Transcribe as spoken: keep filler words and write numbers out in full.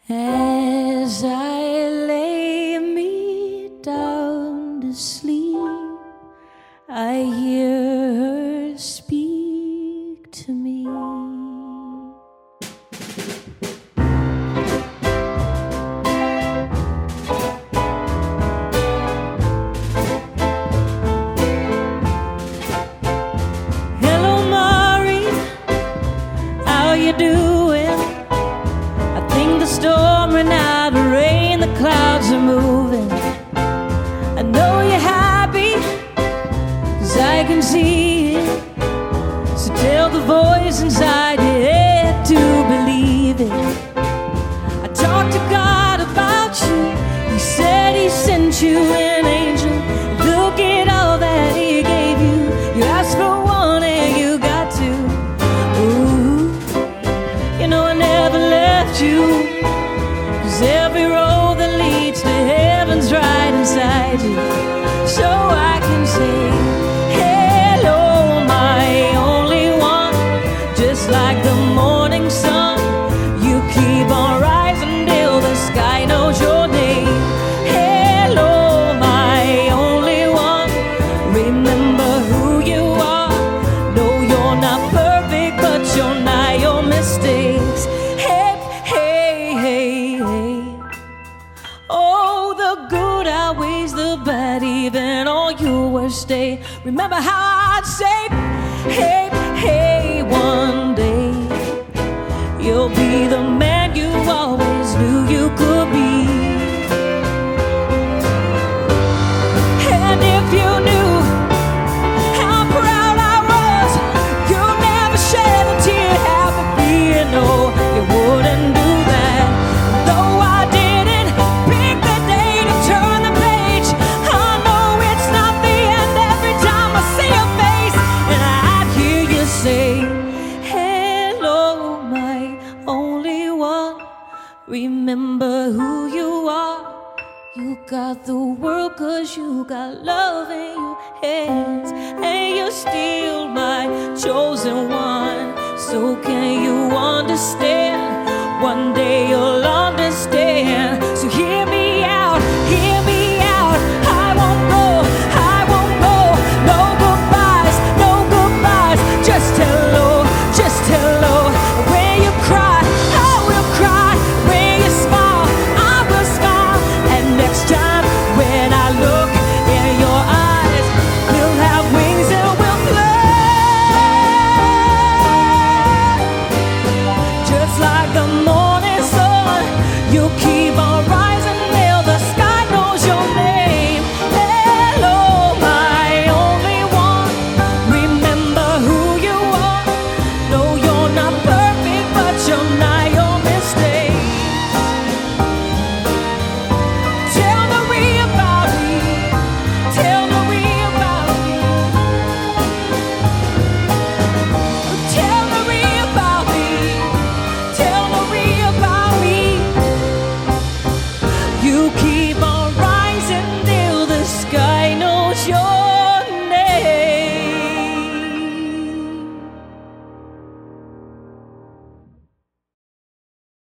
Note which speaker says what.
Speaker 1: As I lay me down to sleep, I hear her speak to me. Hello, Maureen, how you doing? I think the storm ran out of rain, the clouds are moving. I know you're happy, 'cause I can see it. So tell the voice inside your head to believe it. I talked to God about you. He said he sent you an angel. Look at all that he gave you. You asked for one and you got two. Ooh, you know I never left you, 'cause every road that leads to heaven's right inside you. So I can say, hello, my only one. Just like the morning sun, you keep on rising till the sky knows your name. Hello, my only one. Remember who you are. No, you're not perfect, but you're not your mistakes. Hey, hey, hey, hey. Oh, the good outweighs the bad, even on your worst day. Remember how I'd say, hey, hey, one day you'll be the man you always knew you could be. And if you knew how proud I was, you'd never shed a tear. Half of me, you know you wouldn't do that. Though I didn't pick the day to turn the page, I know it's not the end every time I see your face. And I'd hear you say, hello, my only one. Remember who you are. You got the world 'cause you got love in your hands. And you're still my chosen one. So can you understand? One day you'll understand. So hear me out, hear me out. I won't go, I won't go. No goodbyes, no goodbyes. Just hello, just hello. When you cry, I will cry. When you smile, I will smile. And next time when I look in your eyes, we'll have wings and we'll fly. Just like the morning sun, you keep